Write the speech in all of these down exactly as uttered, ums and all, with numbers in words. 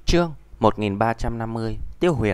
Chương một nghìn ba trăm năm mươi. Tiêu Huyền.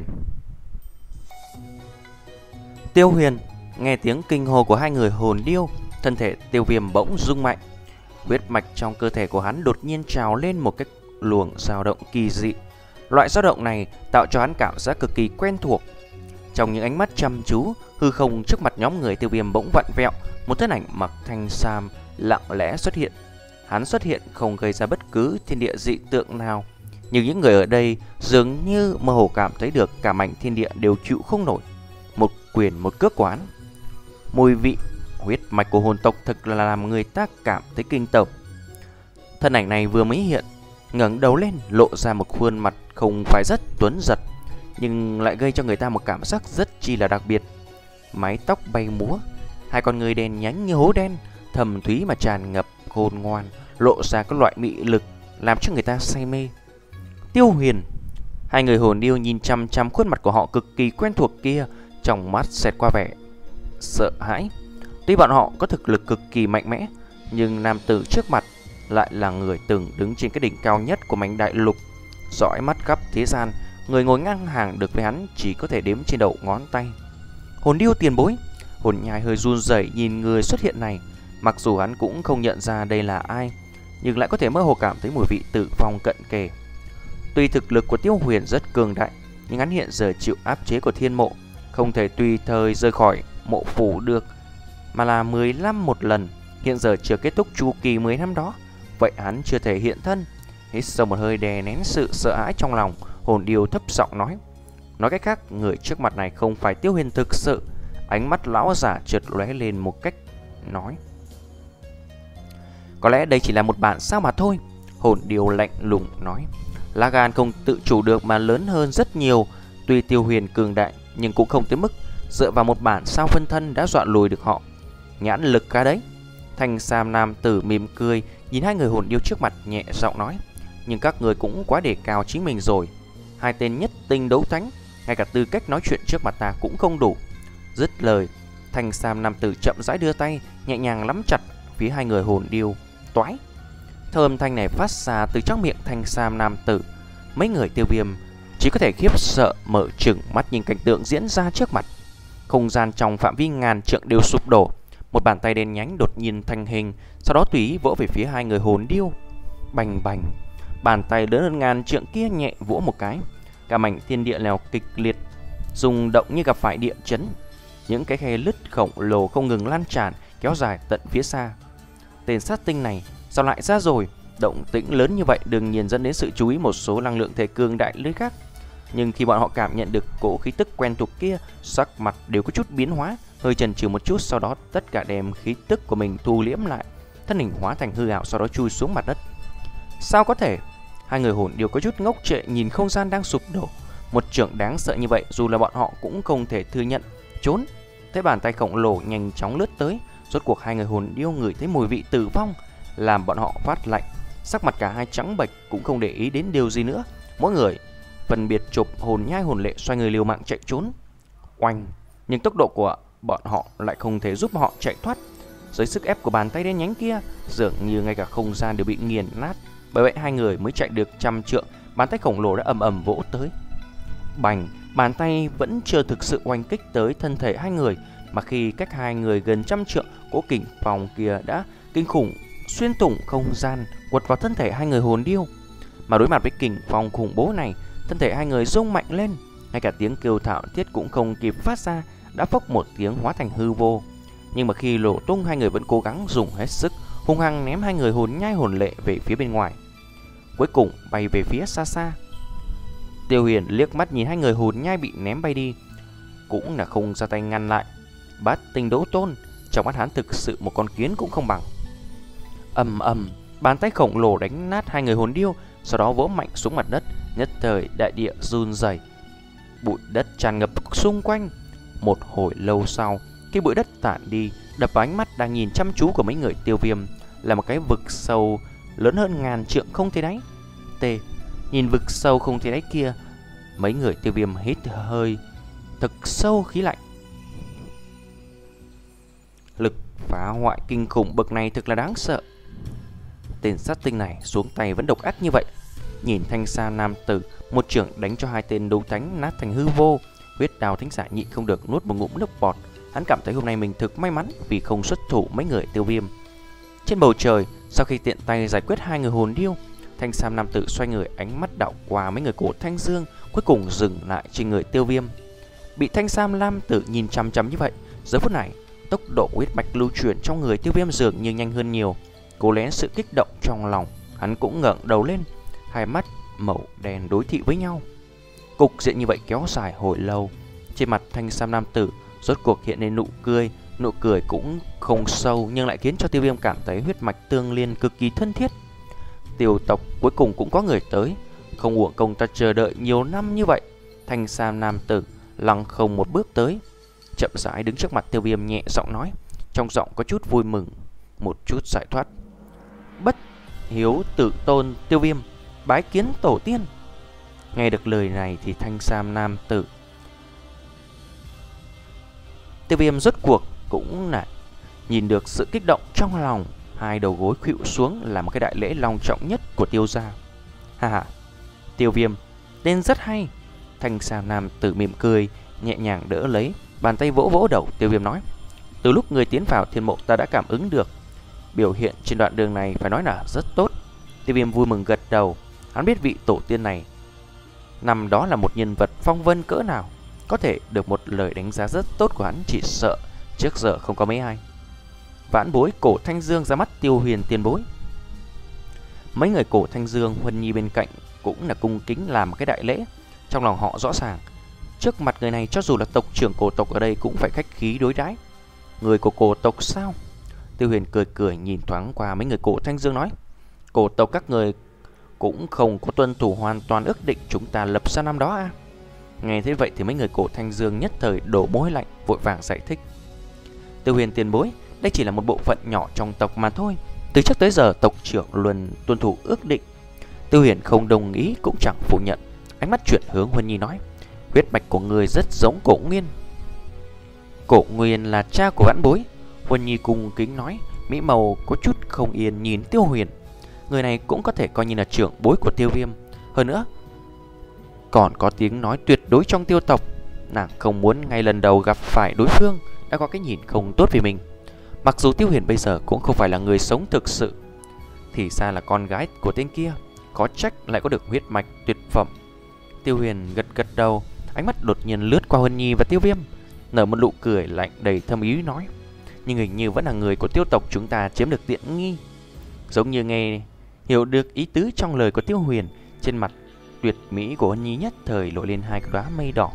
Tiêu Huyền nghe tiếng kinh hô của hai người hồn điêu, thân thể Tiêu Viêm bỗng rung mạnh. Huyết mạch trong cơ thể của hắn đột nhiên trào lên một cái luồng dao động kỳ dị. Loại dao động này tạo cho hắn cảm giác cực kỳ quen thuộc. Trong những ánh mắt chăm chú, hư không trước mặt nhóm người Tiêu Viêm bỗng vặn vẹo, một thân ảnh mặc thanh sam lặng lẽ xuất hiện. Hắn xuất hiện không gây ra bất cứ thiên địa dị tượng nào, nhưng những người ở đây dường như mơ hồ cảm thấy được cả mảnh thiên địa đều chịu không nổi một quyền một cước của hắn. Mùi vị huyết mạch của hồn tộc thật là làm người ta cảm thấy kinh tởm. Thân ảnh này vừa mới hiện, ngẩng đầu lên lộ ra một khuôn mặt không phải rất tuấn giật, nhưng lại gây cho người ta một cảm giác rất chi là đặc biệt. Mái tóc bay múa, hai con người đen nhánh như hố đen, thầm thúy mà tràn ngập khôn ngoan, lộ ra các loại mị lực làm cho người ta say mê. Tiêu Huyền. Hai người hồn điêu nhìn chăm chăm khuôn mặt của họ cực kỳ quen thuộc kia, trong mắt xẹt qua vẻ sợ hãi. Tuy bọn họ có thực lực cực kỳ mạnh mẽ, nhưng nam tử trước mặt lại là người từng đứng trên cái đỉnh cao nhất của mảnh đại lục, dõi mắt khắp thế gian. Người ngồi ngang hàng được với hắn chỉ có thể đếm trên đầu ngón tay. Hồn điêu tiền bối. Hồn nhai hơi run rẩy nhìn người xuất hiện này. Mặc dù hắn cũng không nhận ra đây là ai, nhưng lại có thể mơ hồ cảm thấy mùi vị tử vong cận kề. Tuy thực lực của Tiêu Huyền rất cường đại, nhưng hắn hiện giờ chịu áp chế của thiên mộ, không thể tùy thời rời khỏi mộ phủ được, mà là mười năm một lần. Hiện giờ chưa kết thúc chu kỳ mười năm đó, vậy hắn chưa thể hiện thân. Hít sâu một hơi đè nén sự sợ hãi trong lòng, hồn điêu thấp giọng nói. Nói cách khác, người trước mặt này không phải Tiêu Huyền thực sự. Ánh mắt lão giả chợt lóe lên một cách nói, có lẽ đây chỉ là một bản sao mà thôi. Hồn điêu lạnh lùng nói. Lá gan không tự chủ được mà lớn hơn rất nhiều. Tuy Tiêu Huyền cường đại, nhưng cũng không tới mức dựa vào một bản sao phân thân đã dọa lùi được họ. Nhãn lực cả đấy. Thanh sam nam tử mỉm cười nhìn hai người hồn điêu trước mặt, nhẹ giọng nói. Nhưng các người cũng quá đề cao chính mình rồi. Hai tên nhất tinh đấu thánh, ngay cả tư cách nói chuyện trước mặt ta cũng không đủ. Dứt lời, thanh sam nam tử chậm rãi đưa tay, nhẹ nhàng nắm chặt phía hai người hồn điêu. Toái. Thơm thanh này phát ra từ trong miệng thanh sam nam tử. Mấy người Tiêu Viêm chỉ có thể khiếp sợ mở trừng mắt nhìn cảnh tượng diễn ra trước mặt. Không gian trong phạm vi ngàn trượng đều sụp đổ. Một bàn tay đen nhánh đột nhiên thành hình, sau đó tùy ý vỗ về phía hai người hồn điêu. Bành bành. Bàn tay lớn hơn ngàn trượng kia nhẹ vỗ một cái, cả mảnh thiên địa lèo kịch liệt rung động như gặp phải địa chấn. Những cái khe lứt khổng lồ không ngừng lan tràn, kéo dài tận phía xa. Tên sát tinh này sao lại ra rồi? Động tĩnh lớn như vậy đương nhiên dẫn đến sự chú ý một số năng lượng thể cường đại lưới khác. Nhưng khi bọn họ cảm nhận được cỗ khí tức quen thuộc kia, sắc mặt đều có chút biến hóa, hơi chần chừ một chút, sau đó tất cả đem khí tức của mình thu liễm lại, thân hình hóa thành hư ảo, sau đó chui xuống mặt đất. Sao có thể? Hai người hồn đều có chút ngốc trệ nhìn không gian đang sụp đổ. Một chưởng đáng sợ như vậy dù là bọn họ cũng không thể thừa nhận. Trốn. Thấy bàn tay khổng lồ nhanh chóng lướt tới, rốt cuộc hai người hồn điêu ngửi thấy mùi vị tử vong, làm bọn họ phát lạnh. Sắc mặt cả hai trắng bệch, cũng không để ý đến điều gì nữa. Mỗi người phân biệt chụp hồn nhai hồn lệ, xoay người liều mạng chạy trốn. Oanh. Nhưng tốc độ của bọn họ lại không thể giúp họ chạy thoát. Dưới sức ép của bàn tay đen nhánh kia, dường như ngay cả không gian đều bị nghiền nát. Bởi vậy hai người mới chạy được trăm trượng, bàn tay khổng lồ đã ầm ầm vỗ tới. Bành. Bàn tay vẫn chưa thực sự oanh kích tới thân thể hai người, mà khi cách hai người gần trăm trượng, cỗ kình phong kia đã kinh khủng xuyên thủng không gian, quật vào thân thể hai người hồn điêu. Mà đối mặt với kình phong khủng bố này, thân thể hai người rung mạnh lên, ngay cả tiếng kêu thảm thiết cũng không kịp phát ra, đã phốc một tiếng hóa thành hư vô. Nhưng mà khi nổ tung, hai người vẫn cố gắng dùng hết sức, hung hăng ném hai người hồn nhai hồn lệ về phía bên ngoài, cuối cùng bay về phía xa xa. Tiêu Huyền liếc mắt nhìn hai người hồn nhai bị ném bay đi, cũng là không ra tay ngăn lại. Bát tinh đấu tôn, trong mắt hắn thực sự một con kiến cũng không bằng. Ầm ầm, bàn tay khổng lồ đánh nát hai người hồn điêu, sau đó vỗ mạnh xuống mặt đất, nhất thời đại địa run rẩy, bụi đất tràn ngập xung quanh. Một hồi lâu sau, khi bụi đất tản đi, đập vào ánh mắt đang nhìn chăm chú của mấy người Tiêu Viêm là một cái vực sâu lớn hơn ngàn trượng không thấy đáy. T. Nhìn vực sâu không thấy đáy kia, mấy người Tiêu Viêm hít hơi thật sâu khí lạnh. Lực phá hoại kinh khủng bậc này thực là đáng sợ. Tên sát tinh này xuống tay vẫn độc ác như vậy. nhìn thanh sa nam tử một trưởng đánh cho hai tên đấu thánh nát thành hư vô. Huyết Đao Thánh Giả nhịn không được nuốt một ngụm nước bọt. Hắn cảm thấy hôm nay mình thực may mắn vì không xuất thủ mấy người Tiêu Viêm. Trên bầu trời, sau khi tiện tay giải quyết hai người hồn điêu, thanh sam nam tử xoay người, ánh mắt đảo qua mấy người Cổ Thanh Dương, cuối cùng dừng lại trên người Tiêu Viêm. Bị thanh sam nam tử nhìn chăm chăm như vậy, giờ phút này tốc độ huyết mạch lưu chuyển trong người Tiêu Viêm dường như nhanh hơn nhiều. Cố lén sự kích động trong lòng, hắn cũng ngẩng đầu lên, hai mắt màu đen đối thị với nhau. Cục diện như vậy kéo dài hồi lâu. Trên mặt thanh sam nam tử rốt cuộc hiện lên nụ cười. Nụ cười cũng không sâu nhưng lại khiến cho Tiêu Viêm cảm thấy huyết mạch tương liên cực kỳ thân thiết. Tiêu tộc cuối cùng cũng có người tới. Không uổng công ta chờ đợi nhiều năm như vậy. Thanh sam nam tử lăng không một bước tới, chậm rãi đứng trước mặt Tiêu Viêm, nhẹ giọng nói, trong giọng có chút vui mừng, một chút giải thoát. Bất hiếu tự tôn Tiêu Viêm, bái kiến tổ tiên. Nghe được lời này thì thanh sam nam tử Tiêu Viêm rốt cuộc cũng lại nhìn được sự kích động trong lòng, hai đầu gối khuỵu xuống là một cái đại lễ long trọng nhất của Tiêu gia. Ha ha, Tiêu Viêm tên rất hay. Thanh sam nam tử mỉm cười, nhẹ nhàng đỡ lấy, bàn tay vỗ vỗ đầu Tiêu Viêm nói, từ lúc người tiến vào thiên mộ ta đã cảm ứng được biểu hiện trên đoạn đường này phải nói là rất tốt. Tiêu Viêm vui mừng gật đầu. Hắn biết vị tổ tiên này năm đó là một nhân vật phong vân cỡ nào, có thể được một lời đánh giá rất tốt của hắn chỉ sợ trước giờ không có mấy ai. Vãn bối Cổ Thanh Dương ra mắt Tiêu Huyền tiền bối. Mấy người Cổ Thanh Dương, Huân Nhi bên cạnh cũng là cung kính làm cái đại lễ. Trong lòng họ rõ ràng, trước mặt người này cho dù là tộc trưởng cổ tộc ở đây cũng phải khách khí đối đãi. Người của cổ tộc sao? Tiêu Huyền cười cười nhìn thoáng qua mấy người Cổ Thanh Dương nói, cổ tộc các người cũng không có tuân thủ hoàn toàn ước định chúng ta lập ra năm đó à? Nghe thế vậy thì mấy người Cổ Thanh Dương nhất thời đổ mồ hôi lạnh, vội vàng giải thích. Tiêu Huyền tiền bối, đây chỉ là một bộ phận nhỏ trong tộc mà thôi. Từ trước tới giờ tộc trưởng luôn tuân thủ ước định. Tiêu Huyền không đồng ý cũng chẳng phủ nhận. Ánh mắt chuyển hướng Huân Nhi nói, huyết mạch của người rất giống Cổ Nguyên. Cổ Nguyên là cha của vãn bối. Huân Nhi cung kính nói, mỹ màu có chút không yên nhìn Tiêu Huyền. Người này cũng có thể coi như là trưởng bối của Tiêu Viêm. Hơn nữa còn có tiếng nói tuyệt đối trong tiêu tộc. Nàng không muốn ngay lần đầu gặp phải đối phương đã có cái nhìn không tốt về mình. Mặc dù Tiêu Huyền bây giờ cũng không phải là người sống thực sự, thì ra là con gái của tên kia, có trách lại có được huyết mạch tuyệt phẩm. Tiêu Huyền gật gật đầu, ánh mắt đột nhiên lướt qua Huân Nhi và Tiêu Viêm, nở một nụ cười lạnh đầy thâm ý nói, nhưng hình như vẫn là người của tiêu tộc chúng ta chiếm được tiện nghi. Giống như nghe hiểu được ý tứ trong lời của Tiêu Huyền, trên mặt tuyệt mỹ của Huân Nhi nhất thời lộ lên hai cái đóa mây đỏ.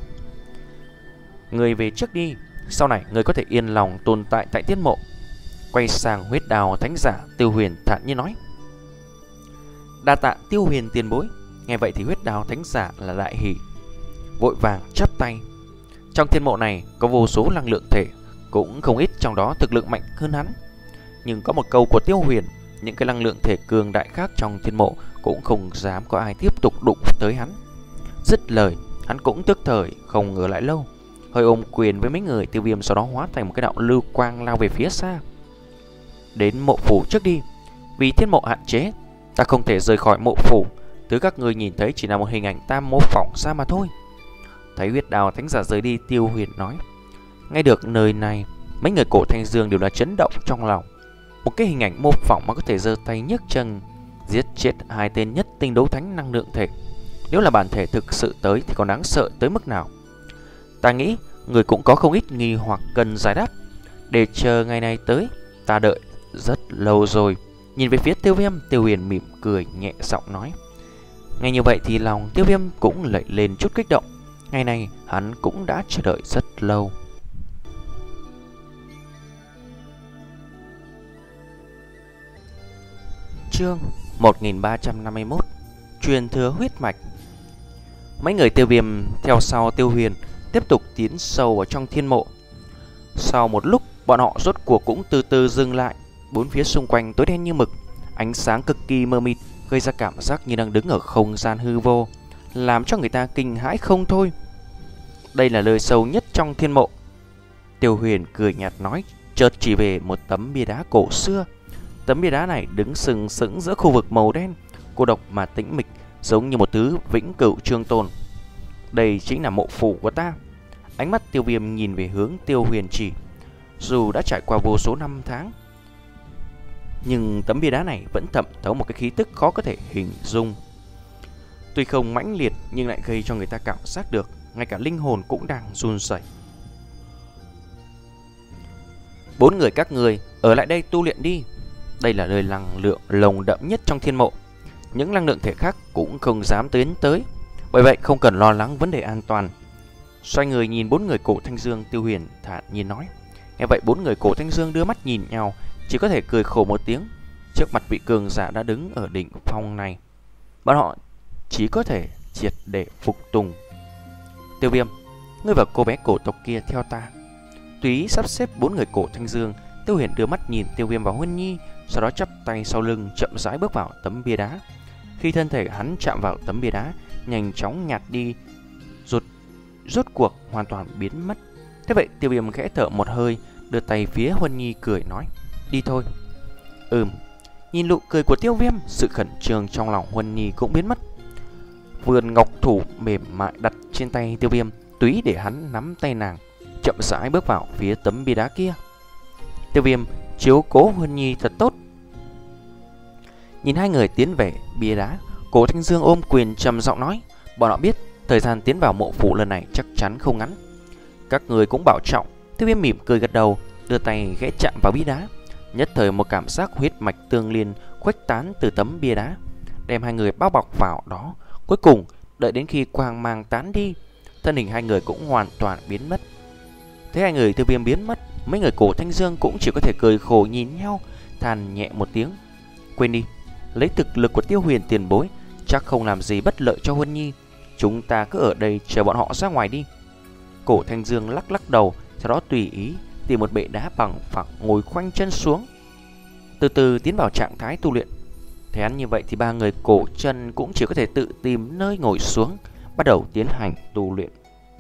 Người về trước đi, sau này người có thể yên lòng tồn tại tại tiên mộ. Quay sang Huyết Đao Thánh Giả, Tiêu Huyền thản nhiên nói, đa tạ Tiêu Huyền tiền bối. Nghe vậy thì Huyết Đao Thánh Giả là đại hỉ, vội vàng chắp tay. Trong thiên mộ này có vô số năng lượng thể, cũng không ít trong đó thực lực mạnh hơn hắn. Nhưng có một câu của Tiêu Huyền, những cái năng lượng thể cường đại khác trong thiên mộ cũng không dám có ai tiếp tục đụng tới hắn. Dứt lời, hắn cũng tức thời không ngờ lại lâu, hơi ôm quyền với mấy người Tiêu Viêm, sau đó hóa thành một cái đạo lưu quang lao về phía xa. Đến mộ phủ trước đi, vì thiên mộ hạn chế, ta không thể rời khỏi mộ phủ. Thứ các người nhìn thấy chỉ là một hình ảnh ta mô phỏng ra mà thôi. Thấy Huyết Đao Thánh Giả rời đi, Tiêu Huyền nói. Nghe được nơi này, mấy người Cổ Thanh Dương đều đã chấn động trong lòng. Một cái hình ảnh mô phỏng mà có thể giơ tay nhấc chân giết chết hai tên nhất tinh đấu thánh năng lượng thể, nếu là bản thể thực sự tới thì còn đáng sợ tới mức nào. Ta nghĩ người cũng có không ít nghi hoặc cần giải đáp. Để chờ ngày này tới, ta đợi rất lâu rồi. Nhìn về phía Tiêu Viêm, Tiêu Huyền mỉm cười nhẹ giọng nói. Ngay như vậy thì lòng Tiêu Viêm cũng lẩy lên chút kích động. Ngày này hắn cũng đã chờ đợi rất lâu. Chương một nghìn ba trăm năm mươi mốt, truyền thừa huyết mạch. Mấy người Tiêu Viêm theo sau Tiêu Huyền tiếp tục tiến sâu vào trong thiên mộ. Sau một lúc, bọn họ rốt cuộc cũng từ từ dừng lại. Bốn phía xung quanh tối đen như mực, ánh sáng cực kỳ mờ mịt, gây ra cảm giác như đang đứng ở không gian hư vô, làm cho người ta kinh hãi không thôi. Đây là nơi sâu nhất trong thiên mộ. Tiêu Huyền cười nhạt nói, chợt chỉ về một tấm bia đá cổ xưa. Tấm bia đá này đứng sừng sững giữa khu vực màu đen, cô độc mà tĩnh mịch, giống như một thứ vĩnh cửu trường tồn. Đây chính là mộ phủ của ta. Ánh mắt Tiêu Viêm nhìn về hướng Tiêu Huyền chỉ. Dù đã trải qua vô số năm tháng, nhưng tấm bia đá này vẫn thẩm thấu một cái khí tức khó có thể hình dung. Tuy không mãnh liệt nhưng lại gây cho người ta cảm giác được ngay cả linh hồn cũng đang run rẩy. Bốn người các người ở lại đây tu luyện đi. Đây là nơi năng lượng lồng đậm nhất trong thiên mộ. Những năng lượng thể khác cũng không dám tiến tới, bởi vậy không cần lo lắng vấn đề an toàn. Xoay người nhìn bốn người Cổ Thanh Dương, Tiêu Huyền thản nhiên nói. Nghe vậy bốn người Cổ Thanh Dương đưa mắt nhìn nhau, chỉ có thể cười khổ một tiếng. Trước mặt vị cường giả đã đứng ở đỉnh phong này, bọn họ chỉ có thể triệt để phục tùng. Tiêu Viêm, ngươi và cô bé cổ tộc kia theo ta. Tùy sắp xếp bốn người Cổ Thanh Dương, Tiêu Huyền đưa mắt nhìn Tiêu Viêm và Huân Nhi, sau đó chắp tay sau lưng chậm rãi bước vào tấm bia đá. Khi thân thể hắn chạm vào tấm bia đá, nhanh chóng nhạt đi, rốt rốt cuộc hoàn toàn biến mất. Thế vậy Tiêu Viêm khẽ thở một hơi, đưa tay phía Huân Nhi cười nói, đi thôi. Ừm. Nhìn nụ cười của Tiêu Viêm, sự khẩn trương trong lòng Huân Nhi cũng biến mất. Vươn ngọc thủ mềm mại đặt trên tay Tiêu Viêm, túy để hắn nắm tay nàng, chậm rãi bước vào phía tấm bia đá kia. Tiêu Viêm chiếu cố Huân Nhi thật tốt. Nhìn hai người tiến về bia đá, Cổ Thanh Dương ôm quyền trầm giọng nói, bọn họ biết thời gian tiến vào mộ phủ lần này chắc chắn không ngắn. Các người cũng bảo trọng. Tiêu Viêm mỉm cười gật đầu, đưa tay ghé chạm vào bia đá. Nhất thời một cảm giác huyết mạch tương liên khuếch tán từ tấm bia đá, đem hai người bao bọc vào đó. Cuối cùng đợi đến khi quang mang tán đi, thân hình hai người cũng hoàn toàn biến mất. Thấy hai người Tiêu Viêm biến mất, mấy người Cổ Thanh Dương cũng chỉ có thể cười khổ nhìn nhau, than nhẹ một tiếng. Quên đi, lấy thực lực của Tiêu Huyền tiền bối chắc không làm gì bất lợi cho Huân Nhi. Chúng ta cứ ở đây chờ bọn họ ra ngoài đi. Cổ Thanh Dương lắc lắc đầu, sau đó tùy ý tìm một bệ đá bằng phẳng ngồi khoanh chân xuống, từ từ tiến vào trạng thái tu luyện. Thấy hắn như vậy thì ba người Cổ Chân cũng chỉ có thể tự tìm nơi ngồi xuống, bắt đầu tiến hành tu luyện.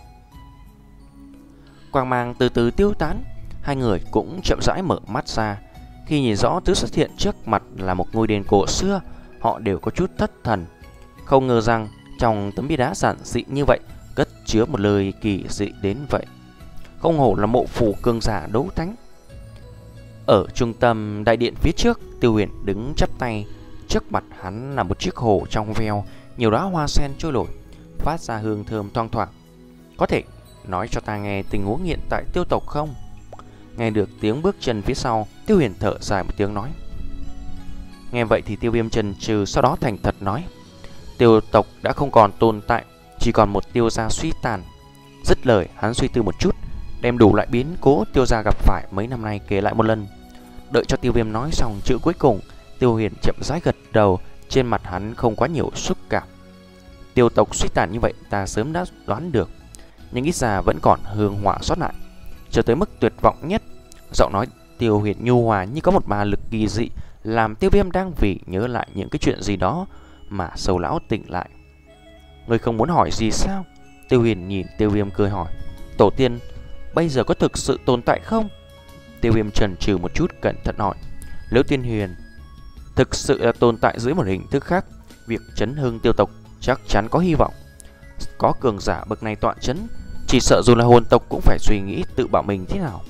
Quang mang từ từ tiêu tán, hai người cũng chậm rãi mở mắt ra. Khi nhìn rõ thứ xuất hiện trước mặt là một ngôi đền cổ xưa, họ đều có chút thất thần. Không ngờ rằng trong tấm bia đá giản dị như vậy cất chứa một lời kỳ dị đến vậy. Không hổ là mộ phủ cường giả đấu thánh. Ở trung tâm đại điện phía trước, Tiêu Huyền đứng chắp tay. Trước mặt hắn là một chiếc hồ trong veo, nhiều đóa hoa sen trôi nổi, phát ra hương thơm thoang thoảng. Có thể nói cho ta nghe tình huống hiện tại Tiêu tộc không? Nghe được tiếng bước chân phía sau, Tiêu Huyền thở dài một tiếng nói. Nghe vậy thì Tiêu Viêm chần chừ, sau đó thành thật nói, Tiêu tộc đã không còn tồn tại, chỉ còn một Tiêu gia suy tàn. Dứt lời, hắn suy tư một chút, đem đủ lại biến cố Tiêu gia gặp phải mấy năm nay kể lại một lần. Đợi cho Tiêu Viêm nói xong chữ cuối cùng, Tiêu Huyền chậm rãi gật đầu, trên mặt hắn không quá nhiều xúc cảm. Tiêu tộc suy tàn như vậy ta sớm đã đoán được, nhưng ít ra vẫn còn hương hỏa sót lại, cho tới mức tuyệt vọng nhất. Giọng nói Tiêu Huyền nhu hòa như có một ma lực kỳ dị, làm Tiêu Viêm đang vì nhớ lại những cái chuyện gì đó mà sầu lão tỉnh lại. Người không muốn hỏi gì sao? Tiêu Huyền nhìn Tiêu Viêm cười hỏi. Tổ tiên bây giờ có thực sự tồn tại không? Tiêu Viêm chần chừ một chút, cẩn thận hỏi. Liễu Tiên Huyền thực sự là tồn tại dưới một hình thức khác, việc chấn hưng tiêu tộc chắc chắn có hy vọng. Có cường giả bậc này tọa chấn, chỉ sợ dù là hồn tộc cũng phải suy nghĩ tự bảo mình thế nào.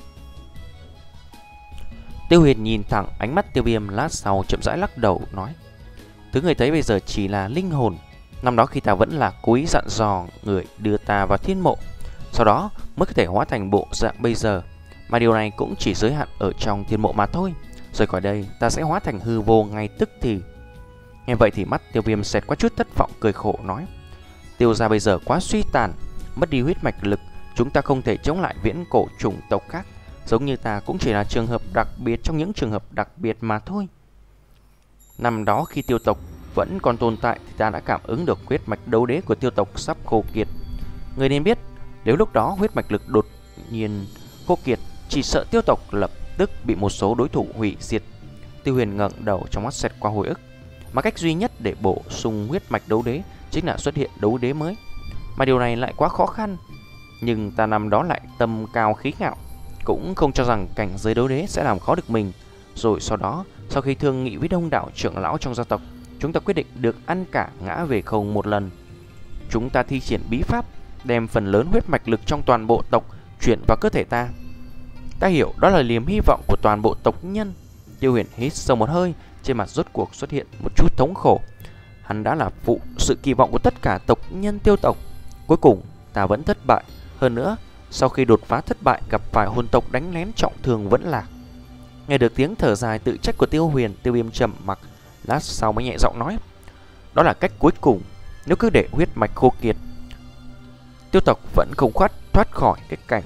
Tiêu Huyền nhìn thẳng ánh mắt Tiêu Viêm, lát sau chậm rãi lắc đầu nói, thứ người thấy bây giờ chỉ là linh hồn. Năm đó khi ta vẫn là cố ý dặn dò người đưa ta vào thiên mộ, sau đó mới có thể hóa thành bộ dạng bây giờ. Mà điều này cũng chỉ giới hạn ở trong thiên mộ mà thôi. Rồi khỏi đây ta sẽ hóa thành hư vô ngay tức thì. Nghe vậy thì mắt Tiêu Viêm xẹt qua chút thất vọng, cười khổ nói, Tiêu gia bây giờ quá suy tàn, mất đi huyết mạch lực, chúng ta không thể chống lại viễn cổ chủng tộc khác. Giống như ta cũng chỉ là trường hợp đặc biệt trong những trường hợp đặc biệt mà thôi. Năm đó khi tiêu tộc vẫn còn tồn tại thì ta đã cảm ứng được huyết mạch đấu đế của tiêu tộc sắp khô kiệt. Người nên biết, nếu lúc đó huyết mạch lực đột nhiên khô kiệt, chỉ sợ tiêu tộc lập tức bị một số đối thủ hủy diệt. Tiêu Huyền ngẩng đầu, trong mắt xẹt qua hồi ức. Mà cách duy nhất để bổ sung huyết mạch đấu đế chính là xuất hiện đấu đế mới. Mà điều này lại quá khó khăn. Nhưng ta năm đó lại tâm cao khí ngạo, cũng không cho rằng cảnh giới đấu đế sẽ làm khó được mình. Rồi sau đó, sau khi thương nghị với đông đảo trưởng lão trong gia tộc, chúng ta quyết định được ăn cả ngã về không một lần. Chúng ta thi triển bí pháp, đem phần lớn huyết mạch lực trong toàn bộ tộc chuyển vào cơ thể ta. Ta hiểu đó là niềm hy vọng của toàn bộ tộc nhân. Tiêu Huyền hít sâu một hơi, trên mặt rốt cuộc xuất hiện một chút thống khổ. Hắn đã là phụ sự kỳ vọng của tất cả tộc nhân Tiêu tộc. Cuối cùng ta vẫn thất bại. Hơn nữa, sau khi đột phá thất bại, gặp phải hồn tộc đánh lén trọng thương vẫn lạc. Nghe được tiếng thở dài tự trách của Tiêu Huyền, Tiêu Viêm trầm mặc, lát sau mới nhẹ giọng nói: đó là cách cuối cùng. Nếu cứ để huyết mạch khô kiệt, Tiêu tộc vẫn không khoát thoát khỏi cái cảnh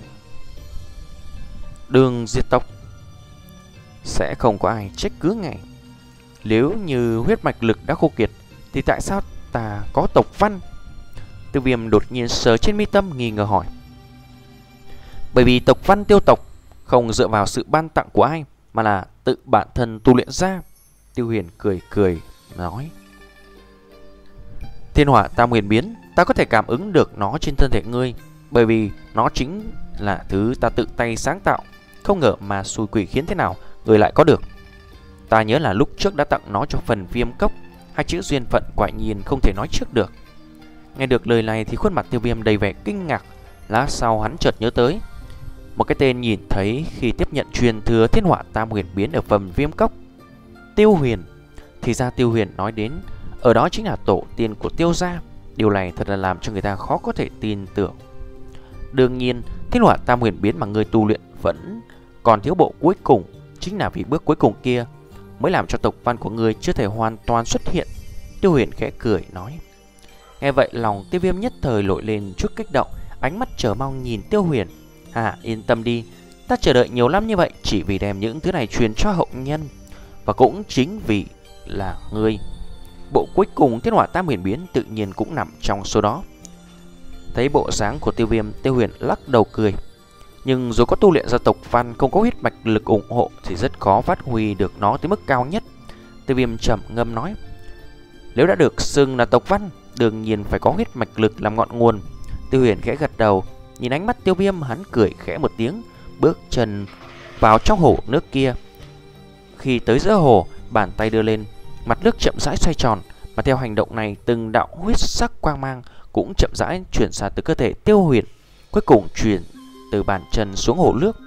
đường diệt tộc. Sẽ không có ai trách cứ ngài. Nếu như huyết mạch lực đã khô kiệt, thì tại sao ta có tộc văn? Tiêu Viêm đột nhiên sờ trên mi tâm, nghi ngờ hỏi. Bởi vì tộc văn Tiêu tộc không dựa vào sự ban tặng của ai, mà là tự bản thân tu luyện ra. Tiêu Huyền cười cười nói: Thiên hỏa tam huyền biến, ta có thể cảm ứng được nó trên thân thể ngươi, bởi vì nó chính là thứ ta tự tay sáng tạo. Không ngờ mà xui quỷ khiến thế nào người lại có được. Ta nhớ là lúc trước đã tặng nó cho phần Viêm cốc. Hai chữ duyên phận quả nhiên không thể nói trước được. Nghe được lời này thì khuôn mặt Tiêu Viêm đầy vẻ kinh ngạc. Lát sau hắn chợt nhớ tới một cái tên nhìn thấy khi tiếp nhận truyền thừa thiên hỏa tam huyền biến ở phần Viêm cốc. Tiêu Huyền. Thì ra Tiêu Huyền nói đến ở đó chính là tổ tiên của Tiêu gia. Điều này thật là làm cho người ta khó có thể tin tưởng. Đương nhiên, thiên hỏa tam huyền biến mà người tu luyện vẫn còn thiếu bộ cuối cùng. Chính là vì bước cuối cùng kia mới làm cho tộc văn của người chưa thể hoàn toàn xuất hiện. Tiêu Huyền khẽ cười nói. Nghe vậy lòng Tiêu Viêm nhất thời nổi lên chút kích động, ánh mắt chờ mong nhìn Tiêu Huyền. À, yên tâm đi, ta chờ đợi nhiều năm như vậy chỉ vì đem những thứ này truyền cho hậu nhân. Và cũng chính vì là ngươi, bộ cuối cùng thiên hỏa tam huyền biến tự nhiên cũng nằm trong số đó. Thấy bộ dáng của Tiêu Viêm, Tiêu Huyền lắc đầu cười. Nhưng dù có tu luyện gia tộc văn, không có huyết mạch lực ủng hộ thì rất khó phát huy được nó tới mức cao nhất. Tiêu Viêm trầm ngâm nói. Nếu đã được xưng là tộc văn, đương nhiên phải có huyết mạch lực làm ngọn nguồn. Tiêu Huyền khẽ gật đầu, nhìn ánh mắt Tiêu Viêm, hắn cười khẽ một tiếng, bước chân vào trong hồ nước kia. Khi tới giữa hồ, bàn tay đưa lên, mặt nước chậm rãi xoay tròn, mà theo hành động này, từng đạo huyết sắc quang mang cũng chậm rãi chuyển ra từ cơ thể Tiêu Huyền, cuối cùng chuyển từ bàn chân xuống hồ nước.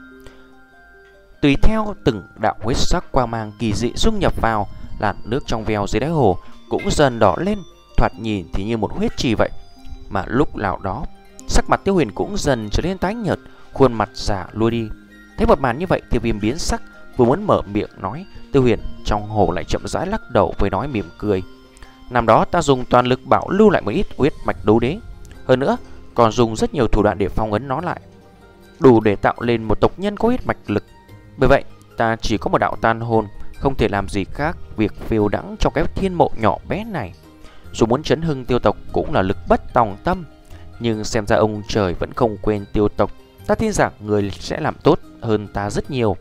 Tùy theo từng đạo huyết sắc quang mang kỳ dị dung nhập vào, làn nước trong veo dưới đáy hồ cũng dần đỏ lên, thoạt nhìn thì như một huyết trì vậy. Mà lúc nào đó, sắc mặt Tiêu Huyền cũng dần trở nên tái nhợt, khuôn mặt già lui đi. Thấy một màn như vậy, Tiêu Viêm biến sắc, vừa muốn mở miệng nói, Tiêu Huyền trong hồ lại chậm rãi lắc đầu với nói mỉm cười. Năm đó ta dùng toàn lực bảo lưu lại một ít huyết mạch đấu đế, hơn nữa còn dùng rất nhiều thủ đoạn để phong ấn nó lại, đủ để tạo lên một tộc nhân có huyết mạch lực. Bởi vậy ta chỉ có một đạo tan hồn, không thể làm gì khác việc phiêu đãng trong cái thiên mộ nhỏ bé này. Dù muốn chấn hưng Tiêu tộc cũng là lực bất tòng tâm, nhưng xem ra ông trời vẫn không quên Tiêu tộc. Ta tin rằng người sẽ làm tốt hơn ta rất nhiều.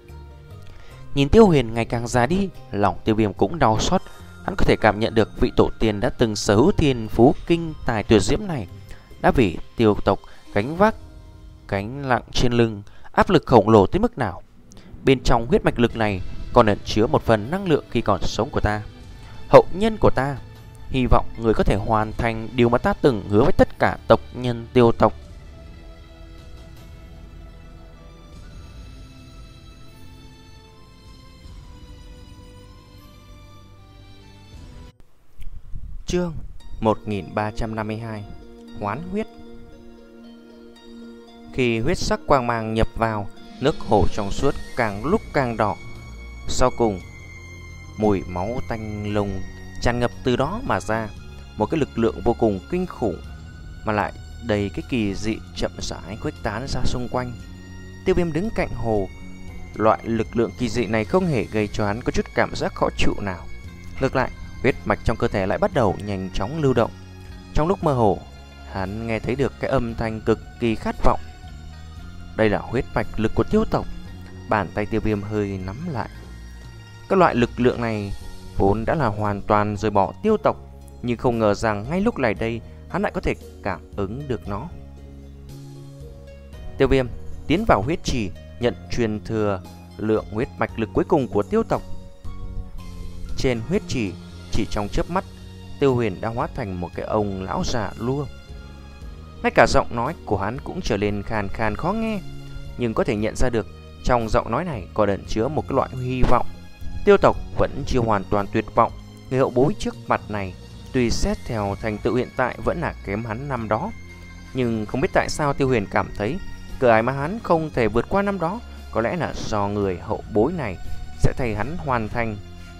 Nhìn Tiêu Huyền ngày càng già đi, lòng Tiêu Viêm cũng đau xót. Hắn có thể cảm nhận được vị tổ tiên đã từng sở hữu thiên phú kinh tài tuyệt diễm này đã vì Tiêu tộc gánh vác gánh nặng trên lưng, áp lực khổng lồ tới mức nào. Bên trong huyết mạch lực này còn ẩn chứa một phần năng lượng khi còn sống của ta, hậu nhân của ta. Hy vọng người có thể hoàn thành điều mà ta từng hứa với tất cả tộc nhân Tiêu tộc. Chương một nghìn ba trăm năm mươi hai. Hoán huyết. Khi huyết sắc quang mang nhập vào, nước hồ trong suốt càng lúc càng đỏ. Sau cùng, mùi máu tanh lùng tràn ngập từ đó mà ra, một cái lực lượng vô cùng kinh khủng mà lại đầy cái kỳ dị chậm rãi khuếch tán ra xung quanh. Tiêu Viêm đứng cạnh hồ, loại lực lượng kỳ dị này không hề gây cho hắn có chút cảm giác khó chịu nào. Ngược lại, huyết mạch trong cơ thể lại bắt đầu nhanh chóng lưu động. Trong lúc mơ hồ, hắn nghe thấy được cái âm thanh cực kỳ khát vọng. Đây là huyết mạch lực của Tiêu tộc. Bàn tay Tiêu Viêm hơi nắm lại. Các loại lực lượng này vốn đã là hoàn toàn rời bỏ Tiêu tộc, nhưng không ngờ rằng ngay lúc này đây hắn lại có thể cảm ứng được nó. Tiêu Viêm tiến vào huyết trì, nhận truyền thừa lượng huyết mạch lực cuối cùng của Tiêu tộc. Trên huyết trì, chỉ trong chớp mắt, Tiêu Huyền đã hóa thành một cái ông lão già lua. Ngay cả giọng nói của hắn cũng trở nên khàn khàn khó nghe, nhưng có thể nhận ra được trong giọng nói này còn ẩn chứa một cái loại hy vọng. Tiêu tộc vẫn chưa hoàn toàn tuyệt vọng. Người hậu bối trước mặt này tuy xét theo thành tựu hiện tại vẫn là kém hắn năm đó, nhưng không biết tại sao Tiêu Huyền cảm thấy cửa ải mà hắn không thể vượt qua năm đó có lẽ là do người hậu bối này sẽ thay hắn hoàn thành.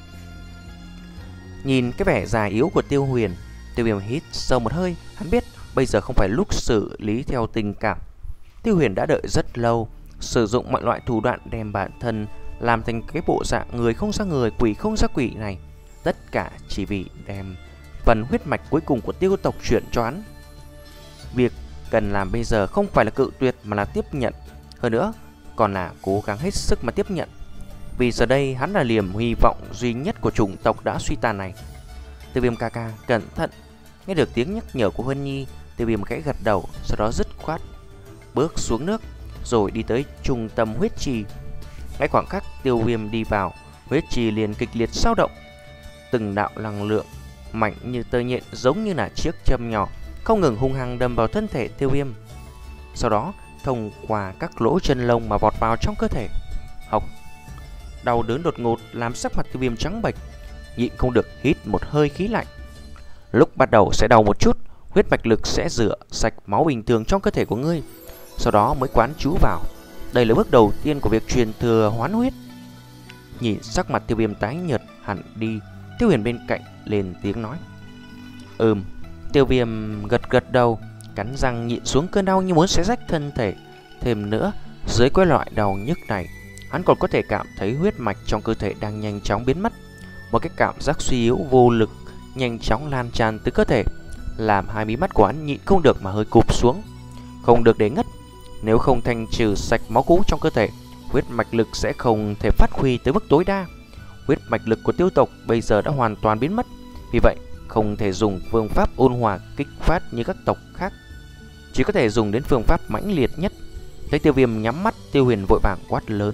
Nhìn cái vẻ già yếu của Tiêu Huyền, Tiêu Viêm hít sâu một hơi. Hắn biết bây giờ không phải lúc xử lý theo tình cảm. Tiêu Huyền đã đợi rất lâu, sử dụng mọi loại thủ đoạn đem bản thân làm thành cái bộ dạng người không ra người, quỷ không ra quỷ này, tất cả chỉ vì đem phần huyết mạch cuối cùng của Tiêu tộc chuyển cho hắn. Việc cần làm bây giờ không phải là cự tuyệt mà là tiếp nhận, hơn nữa còn là cố gắng hết sức mà tiếp nhận. Vì giờ đây hắn là niềm hy vọng duy nhất của chủng tộc đã suy tàn này. Tiêu Viêm ca ca, cẩn thận. Nghe được tiếng nhắc nhở của Huân Nhi, Tiêu Viêm khẽ gật đầu, sau đó dứt khoát bước xuống nước rồi đi tới trung tâm huyết trì. Ngay khoảng khắc Tiêu Viêm đi vào, huyết trì liền kịch liệt dao động. Từng đạo năng lượng mạnh như tơ nhện, giống như là chiếc châm nhỏ, không ngừng hung hăng đâm vào thân thể Tiêu Viêm, sau đó thông qua các lỗ chân lông mà vọt vào trong cơ thể. Hộc. Đau đớn đột ngột làm sắc mặt Tiêu Viêm trắng bệch, nhịn không được hít một hơi khí lạnh. Lúc bắt đầu sẽ đau một chút, huyết mạch lực sẽ rửa sạch máu bình thường trong cơ thể của ngươi, sau đó mới quán chú vào. Đây là bước đầu tiên của việc truyền thừa hoán huyết. Nhìn sắc mặt Tiêu Viêm tái nhợt hẳn đi, Tiêu Huyền bên cạnh lên tiếng nói. Ừm. Tiêu Viêm gật gật đầu, cắn răng nhịn xuống cơn đau như muốn xé rách thân thể. Thêm nữa, dưới cái loại đau nhức này, hắn còn có thể cảm thấy huyết mạch trong cơ thể đang nhanh chóng biến mất. Một cái cảm giác suy yếu vô lực nhanh chóng lan tràn từ cơ thể, làm hai mí mắt của hắn nhịn không được mà hơi cụp xuống. Không được để ngất. Nếu không thanh trừ sạch máu cũ trong cơ thể, huyết mạch lực sẽ không thể phát huy tới mức tối đa. Huyết mạch lực của Tiêu tộc bây giờ đã hoàn toàn biến mất, vì vậy không thể dùng phương pháp ôn hòa kích phát như các tộc khác, chỉ có thể dùng đến phương pháp mãnh liệt nhất. Thấy Tiêu Viêm nhắm mắt, Tiêu Huyền vội vàng quát lớn.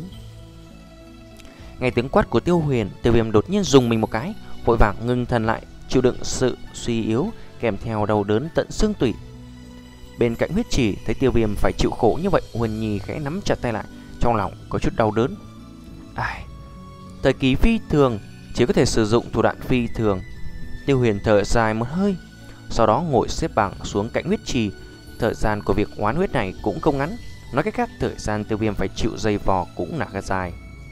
Nghe tiếng quát của Tiêu Huyền, Tiêu Viêm đột nhiên dùng mình một cái, vội vàng ngưng thần lại, chịu đựng sự suy yếu kèm theo đau đớn tận xương tủy. Bên cạnh huyết trì thấy Tiêu Viêm phải chịu khổ như vậy, Huân Nhi khẽ nắm chặt tay lại, trong lòng có chút đau đớn. Ai, thời kỳ phi thường chỉ có thể sử dụng thủ đoạn phi thường. Tiêu Huyền thở dài một hơi, sau đó ngồi xếp bằng xuống cạnh huyết trì. Thời gian của việc oán huyết này cũng không ngắn, nói cách khác thời gian Tiêu Viêm phải chịu dày vò cũng là dài.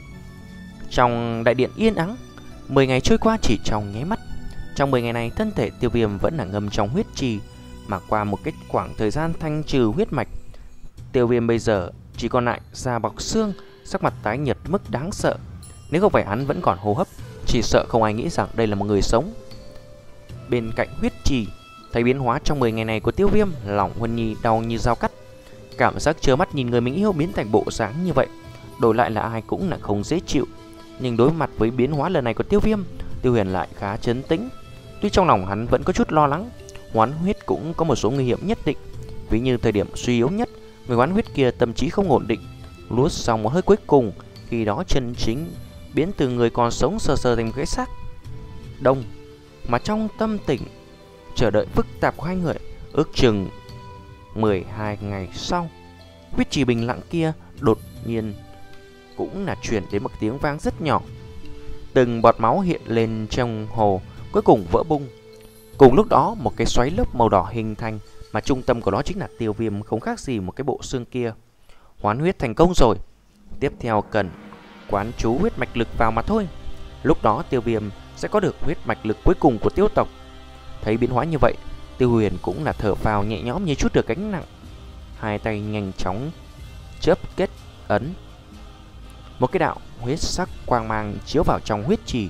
Trong đại điện yên ắng, mười ngày trôi qua chỉ trong nháy mắt. Trong mười ngày này, thân thể Tiêu Viêm vẫn là ngâm trong huyết trì, mà qua một cái khoảng thời gian thanh trừ huyết mạch, Tiêu Viêm bây giờ chỉ còn lại da bọc xương, sắc mặt tái nhợt mức đáng sợ. Nếu không phải hắn vẫn còn hô hấp, chỉ sợ không ai nghĩ rằng đây là một người sống. Bên cạnh huyết trì, thấy biến hóa trong mười ngày này của Tiêu Viêm, lòng Huân Nhi đau như dao cắt. Cảm giác trơ mắt nhìn người mình yêu biến thành bộ dáng như vậy, đổi lại là ai cũng là không dễ chịu. Nhưng đối mặt với biến hóa lần này của Tiêu Viêm, Tiêu Huyền lại khá trấn tĩnh. Tuy trong lòng hắn vẫn có chút lo lắng, hoán huyết cũng có một số nguy hiểm nhất định. Ví như thời điểm suy yếu nhất, người hoán huyết kia tâm trí không ổn định, luốt xong một hơi cuối cùng, khi đó chân chính biến từ người còn sống sờ sờ thành một cái xác đông. Mà trong tâm tình chờ đợi phức tạp của hai người, ước chừng mười hai ngày sau, huyết trì bình lặng kia đột nhiên cũng là truyền đến một tiếng vang rất nhỏ. Từng bọt máu hiện lên trong hồ, cuối cùng vỡ bung. Cùng lúc đó, một cái xoáy lớp màu đỏ hình thành, mà trung tâm của nó chính là Tiêu Viêm, không khác gì một cái bộ xương kia. Hoán huyết thành công rồi. Tiếp theo cần quán chú huyết mạch lực vào mà thôi. Lúc đó Tiêu Viêm sẽ có được huyết mạch lực cuối cùng của Tiêu tộc. Thấy biến hóa như vậy, Tiêu Huyền cũng là thở phào nhẹ nhõm như chút được gánh nặng. Hai tay nhanh chóng chớp kết ấn, một cái đạo huyết sắc quang mang chiếu vào trong huyết trì.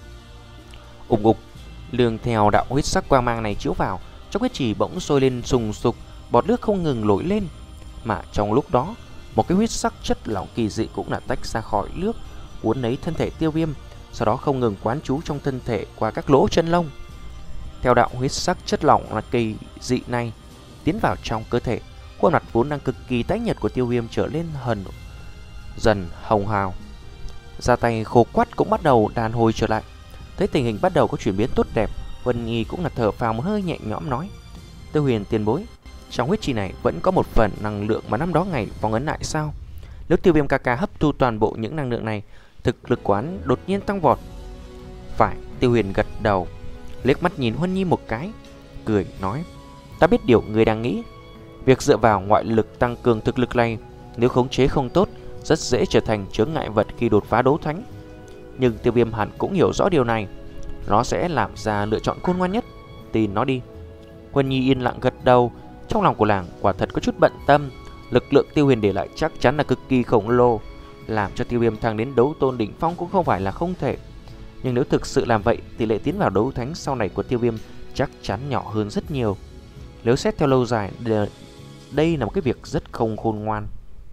Ùng ục, lương theo đạo huyết sắc quang mang này chiếu vào, trong huyết trì bỗng sôi lên sùng sục, bọt nước không ngừng nổi lên. Mà trong lúc đó, một cái huyết sắc chất lỏng kỳ dị cũng là tách ra khỏi nước, cuốn lấy thân thể Tiêu Viêm, sau đó không ngừng quán chú trong thân thể qua các lỗ chân lông. Theo đạo huyết sắc chất lỏng là kỳ dị này tiến vào trong cơ thể, khuôn mặt vốn đang cực kỳ tái nhợt của Tiêu Viêm trở lên hần dần hồng hào. Da tay khô quắt cũng bắt đầu đàn hồi trở lại. Thấy tình hình bắt đầu có chuyển biến tốt đẹp, Huân Nhi cũng là thở phào một hơi nhẹ nhõm nói: Tiêu Huyền tiền bối, trong huyết trì này vẫn có một phần năng lượng mà năm đó ngày phong ấn lại sao? Nếu Tiêu Viêm ca ca hấp thu toàn bộ những năng lượng này, thực lực quán đột nhiên tăng vọt. Phải. Tiêu Huyền gật đầu, liếc mắt nhìn Huân Nhi một cái, cười nói: Ta biết điều người đang nghĩ. Việc dựa vào ngoại lực tăng cường thực lực này, nếu khống chế không tốt, rất dễ trở thành chướng ngại vật khi đột phá đấu thánh. Nhưng Tiêu Viêm hẳn cũng hiểu rõ điều này, nó sẽ làm ra lựa chọn khôn ngoan nhất. Tin nó đi. Huân Nhi yên lặng gật đầu. Trong lòng của nàng quả thật có chút bận tâm. Lực lượng Tiêu Huyền để lại chắc chắn là cực kỳ khổng lồ, làm cho Tiêu Viêm thăng đến đấu tôn đỉnh phong cũng không phải là không thể. Nhưng nếu thực sự làm vậy, tỷ lệ tiến vào đấu thánh sau này của Tiêu Viêm chắc chắn nhỏ hơn rất nhiều. Nếu xét theo lâu dài, đây là một cái việc rất không khôn ngoan.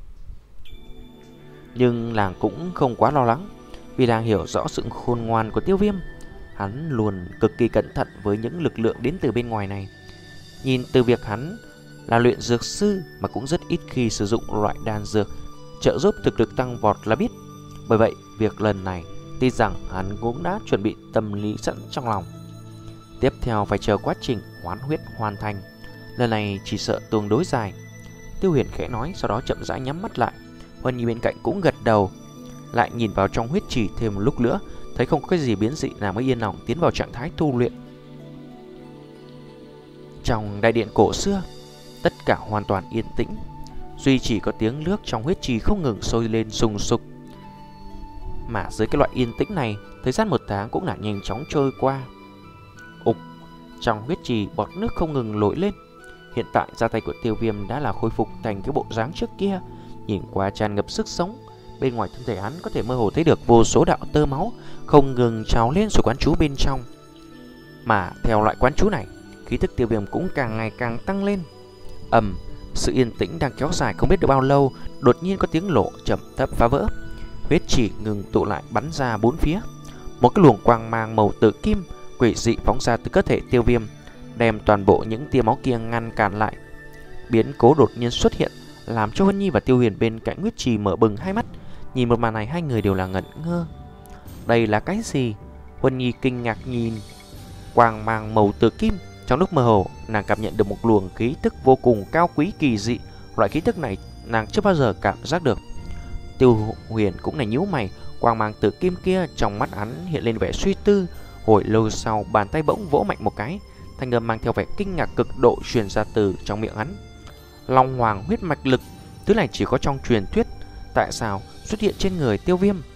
Nhưng nàng cũng không quá lo lắng, vì nàng hiểu rõ sự khôn ngoan của Tiêu Viêm. Hắn luôn cực kỳ cẩn thận với những lực lượng đến từ bên ngoài này. Nhìn từ việc hắn là luyện dược sư mà cũng rất ít khi sử dụng loại đan dược trợ giúp thực lực tăng vọt là biết. Bởi vậy, việc lần này tin rằng hắn cũng đã chuẩn bị tâm lý sẵn trong lòng. Tiếp theo phải chờ quá trình hoán huyết hoàn thành. Lần này chỉ sợ tương đối dài. Tiêu Huyền khẽ nói, sau đó chậm rãi nhắm mắt lại. Huân Nhi bên cạnh cũng gật đầu, lại nhìn vào trong huyết trì thêm một lúc nữa, thấy không có cái gì biến dị, nàng mới yên lòng tiến vào trạng thái tu luyện. Trong đại điện cổ xưa, tất cả hoàn toàn yên tĩnh, duy chỉ có tiếng nước trong huyết trì không ngừng sôi lên sùng sục. Mà dưới cái loại yên tĩnh này, thời gian một tháng cũng đã nhanh chóng trôi qua. Ục, trong huyết trì bọt nước không ngừng nổi lên. Hiện tại da tay của Tiêu Viêm đã là khôi phục thành cái bộ dáng trước kia, nhìn qua tràn ngập sức sống. Bên ngoài thân thể hắn có thể mơ hồ thấy được vô số đạo tơ máu không ngừng trào lên rồi quán chú bên trong. Mà theo loại quán chú này, khí thức Tiêu Viêm cũng càng ngày càng tăng lên. Ầm, sự yên tĩnh đang kéo dài không biết được bao lâu, đột nhiên có tiếng nổ trầm thấp phá vỡ. Huyết chỉ ngừng tụ lại bắn ra bốn phía. Một cái luồng quang mang màu tử kim quỷ dị phóng ra từ cơ thể Tiêu Viêm, đem toàn bộ những tia máu kia ngăn cản lại. Biến cố đột nhiên xuất hiện, làm cho Huân Nhi và Tiêu Huyền bên cạnh huyết trì mở bừng hai mắt. Nhìn một màn này, hai người đều là ngẩn ngơ. Đây là cái gì? Huân Nhi kinh ngạc nhìn quang mang màu tử kim. Trong lúc mơ hồ, nàng cảm nhận được một luồng khí tức vô cùng cao quý kỳ dị. Loại khí tức này nàng chưa bao giờ cảm giác được. Tiêu Huyền cũng là nhíu mày. Quang mang tử kim kia trong mắt hắn hiện lên vẻ suy tư. Hồi lâu sau, bàn tay bỗng vỗ mạnh một cái, thanh âm mang theo vẻ kinh ngạc cực độ truyền ra từ trong miệng hắn. Long Hoàng huyết mạch lực, thứ này chỉ có trong truyền thuyết, tại sao xuất hiện trên người Tiêu Viêm?